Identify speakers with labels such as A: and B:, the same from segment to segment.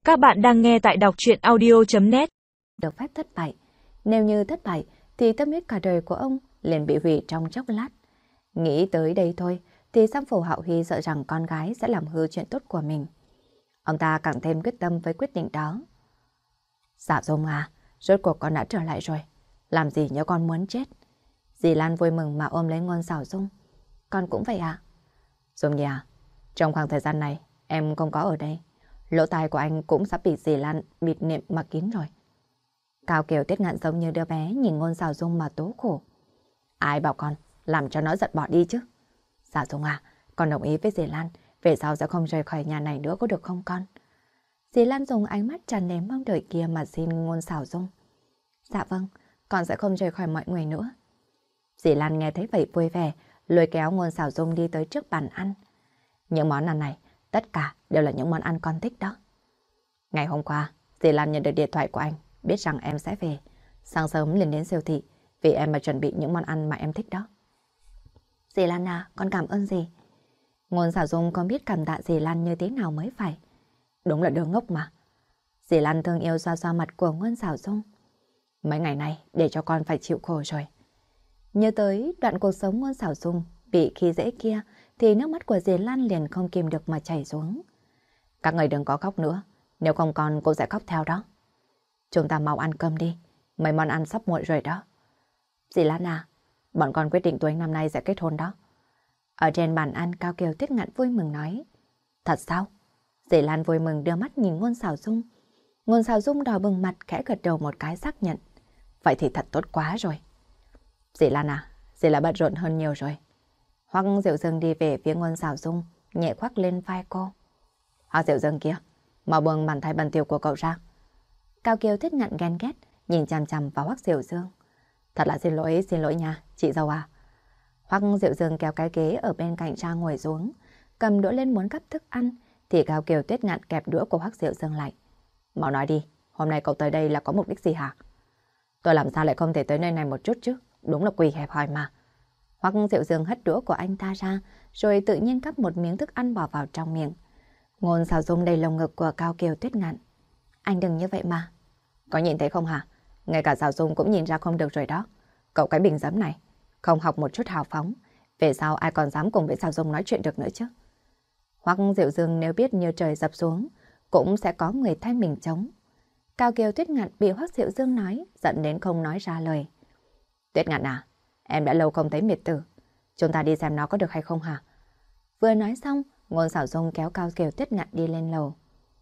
A: Các bạn đang nghe tại đọc truyện audio.net.
B: Được phép thất bại. Nếu như thất bại thì tâm huyết cả đời của ông liền bị hủy trong chốc lát. Nghĩ tới đây thôi thì Sam Phổ Hạo Huy sợ rằng con gái sẽ làm hư chuyện tốt của mình. Ông ta càng thêm quyết tâm với quyết định đó. Dạ Dung à, rốt cuộc con đã trở lại rồi. Làm gì nhớ con muốn chết. Dì Lan vui mừng mà ôm lấy Ngôn Sảo Dung. Con cũng vậy ạ. Dung Nhi à, trong khoảng thời gian này em không có ở đây. Lỗ tai của anh cũng sắp bị dì Lan bịt miệng mà kín rồi. Cao Kiều Tuyết Ngạn giống như đứa bé nhìn Ngôn Sảo Dung mà tố khổ. Ai bảo con làm cho nó giận bỏ đi chứ. Dạ Dung à, con đồng ý với dì Lan, về sau sẽ không rời khỏi nhà này nữa có được không con? Dì Lan dùng ánh mắt tràn đầy mong đợi kia mà xin Ngôn Sảo Dung. Dạ vâng, con sẽ không rời khỏi mọi người nữa. Dì Lan nghe thấy vậy vui vẻ, lôi kéo Ngôn Sảo Dung đi tới trước bàn ăn. Những món ăn này, tất cả đều là những món ăn con thích đó. Ngày hôm qua, dì Lan nhận được điện thoại của anh, biết rằng em sẽ về. Sáng sớm liền đến siêu thị, vì em mà chuẩn bị những món ăn mà em thích đó. Dì Lan à, con cảm ơn dì. Ngôn Sảo Dung không biết cảm tạ dì Lan như thế nào mới phải. Đúng là đứa ngốc mà. Dì Lan thương yêu xoa xoa mặt của Ngôn Sảo Dung. Mấy ngày nay để cho con phải chịu khổ rồi. Nhớ tới đoạn cuộc sống Ngôn Sảo Dung bị khi dễ kia thì nước mắt của dì Lan liền không kìm được mà chảy xuống. Các người đừng có khóc nữa, nếu không con cũng sẽ khóc theo đó. Chúng ta mau ăn cơm đi, mấy món ăn sắp nguội rồi đó. Dì Lan à, bọn con quyết định tuổi năm nay sẽ kết hôn đó. Ở trên bàn ăn, Cao Kiều Tuyết Ngạn vui mừng nói. Thật sao? Dì Lan vui mừng đưa mắt nhìn Ngôn Sảo Dung. Ngôn Sảo Dung đỏ bừng mặt khẽ gật đầu một cái xác nhận. Vậy thì thật tốt quá rồi. Dì Lan à, dì là bận rộn hơn nhiều rồi. Hoắc Diệu Dương đi về phía Ngôn Sảo Dung, nhẹ khoác lên vai cô. Hoắc Diệu Dương kia, mau buông bàn tay bẩn thỉu của cậu ra. Cao Kiều Tuyết Ngạn ghen ghét, nhìn chằm chằm vào Hoắc Diệu Dương. Thật là xin lỗi nha, chị dâu à. Hoắc Diệu Dương kéo cái ghế ở bên cạnh ra ngồi xuống, cầm đũa lên muốn gắp thức ăn, thì Cao Kiều Tuyết Ngạn kẹp đũa của Hoắc Diệu Dương lại. Mau nói đi, hôm nay cậu tới đây là có mục đích gì hả? Tôi làm sao lại không thể tới nơi này một chút chứ, đúng là quỳ hẹp hòi mà. Hoắc Diệu Dương hất đũa của anh ta ra, rồi tự nhiên cắp một miếng thức ăn bỏ vào trong miệng. Ngôn Sảo Dung đầy lồng ngực của Cao Kiều Tuyết Ngạn. Anh đừng như vậy mà. Có nhìn thấy không hả? Ngay cả Sảo Dung cũng nhìn ra không được rồi đó. Cậu cái bình giấm này, không học một chút hào phóng, về sau ai còn dám cùng với Sảo Dung nói chuyện được nữa chứ? Hoắc Diệu Dương nếu biết như trời dập xuống, cũng sẽ có người thay mình chống. Cao Kiều Tuyết Ngạn bị Hoắc Diệu Dương nói, giận đến không nói ra lời. Tuyết Ngạn à, em đã lâu không thấy Miệt Tử, chúng ta đi xem nó có được hay không hả? Vừa nói xong, Ngôn Sảo Dung kéo Cao Kiều Tuyết Ngạn đi lên lầu.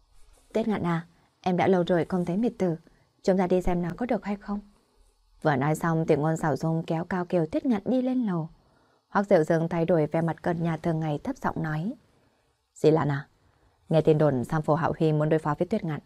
B: Tuyết Ngạn à, em đã lâu rồi không thấy Miệt Tử, chúng ta đi xem nó có được hay không? Vừa nói xong thì Ngôn Sảo Dung kéo Cao Kiều Tuyết Ngạn đi lên lầu. Hoắc Diệu Dương thay đổi vẻ mặt cợt nhà thường ngày thấp giọng nói. Dì Lan à, nghe tin đồn Sam Phổ Hạo Huy muốn đối phó với Tuyết Ngạn.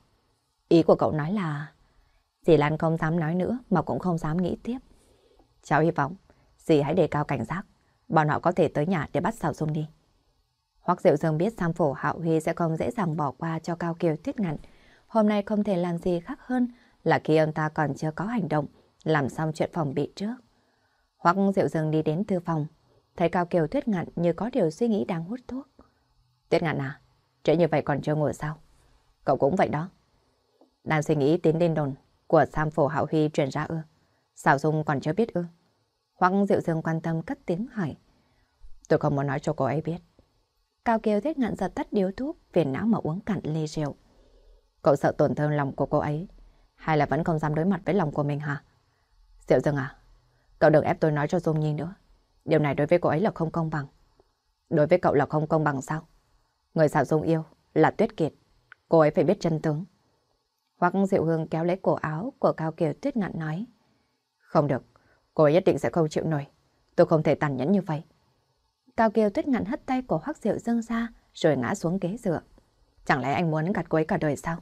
B: Ý của cậu nói là... Dì Lan không dám nói nữa mà cũng không dám nghĩ tiếp. Cháu hy vọng dì hãy đề cao cảnh giác, bọn họ có thể tới nhà để bắt Sảo Dung đi. Hoắc Diệu Dương biết Sam Phổ Hạo Huy sẽ không dễ dàng bỏ qua cho Cao Kiều Tuyết Ngạn. Hôm nay không thể làm gì khác hơn là khi ông ta còn chưa có hành động, làm xong chuyện phòng bị trước. Hoắc Diệu Dương đi đến thư phòng, thấy Cao Kiều Tuyết Ngạn như có điều suy nghĩ đang hút thuốc. Tuyết Ngạn à, trễ như vậy còn chưa ngủ sao? Cậu cũng vậy đó. Đang suy nghĩ đến tin đồn của Sam Phổ Hạo Huy truyền ra ư? Sảo Dung còn chưa biết ư? Hoắc Diệu Dương quan tâm cất tiếng hỏi. Tôi không muốn nói cho cô ấy biết. Cao Kiều Tuyết Ngạn giật tắt điếu thuốc, phiền não mà uống cạn ly rượu. Cậu sợ tổn thương lòng của cô ấy, hay là vẫn không dám đối mặt với lòng của mình hả? Diệu Dương à, cậu đừng ép tôi nói cho Dung Nhi nữa. Điều này đối với cô ấy là không công bằng. Đối với cậu là không công bằng sao? Người Sảo Dung yêu là Tuyết Kiệt, cô ấy phải biết chân tướng. Hoắc Diệu Hương kéo lấy cổ áo của Cao Kiều Tuyết Ngạn nói. Không được, cô ấy nhất định sẽ không chịu nổi. Tôi không thể tàn nhẫn như vậy. Cao Kiều Tuyết Ngạn hất tay của Hoắc Diệu Dương ra rồi ngã xuống ghế dựa. Chẳng lẽ anh muốn gạt cô ấy cả đời sao?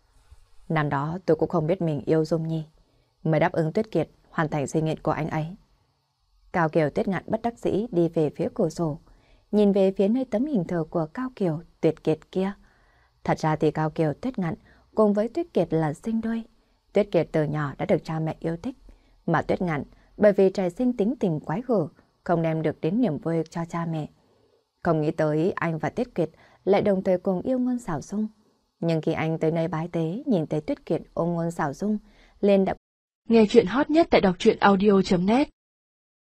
B: Năm đó tôi cũng không biết mình yêu Dung Nhi, mới đáp ứng Tuyết Kiệt hoàn thành suy nghĩ của anh ấy. Cao Kiều Tuyết Ngạn bất đắc dĩ đi về phía cửa sổ, nhìn về phía nơi tấm hình thờ của Cao Kiều Tuyết Kiệt kia. Thật ra thì Cao Kiều Tuyết Ngạn cùng với Tuyết Kiệt là sinh đôi. Tuyết Kiệt từ nhỏ đã được cha mẹ yêu thích, mà Tuyết Ngạn bởi vì trời sinh tính tình quái gở, không đem được đến niềm vui cho cha mẹ. Không nghĩ tới anh và Tuyết Kiệt lại đồng thời cùng yêu Ngôn Sảo Dung. Nhưng khi anh tới nơi bái tế, nhìn thấy Tuyết Kiệt ôm Ngôn Sảo Dung, lên đã
A: Nghe chuyện hot nhất tại đọc truyện audio.net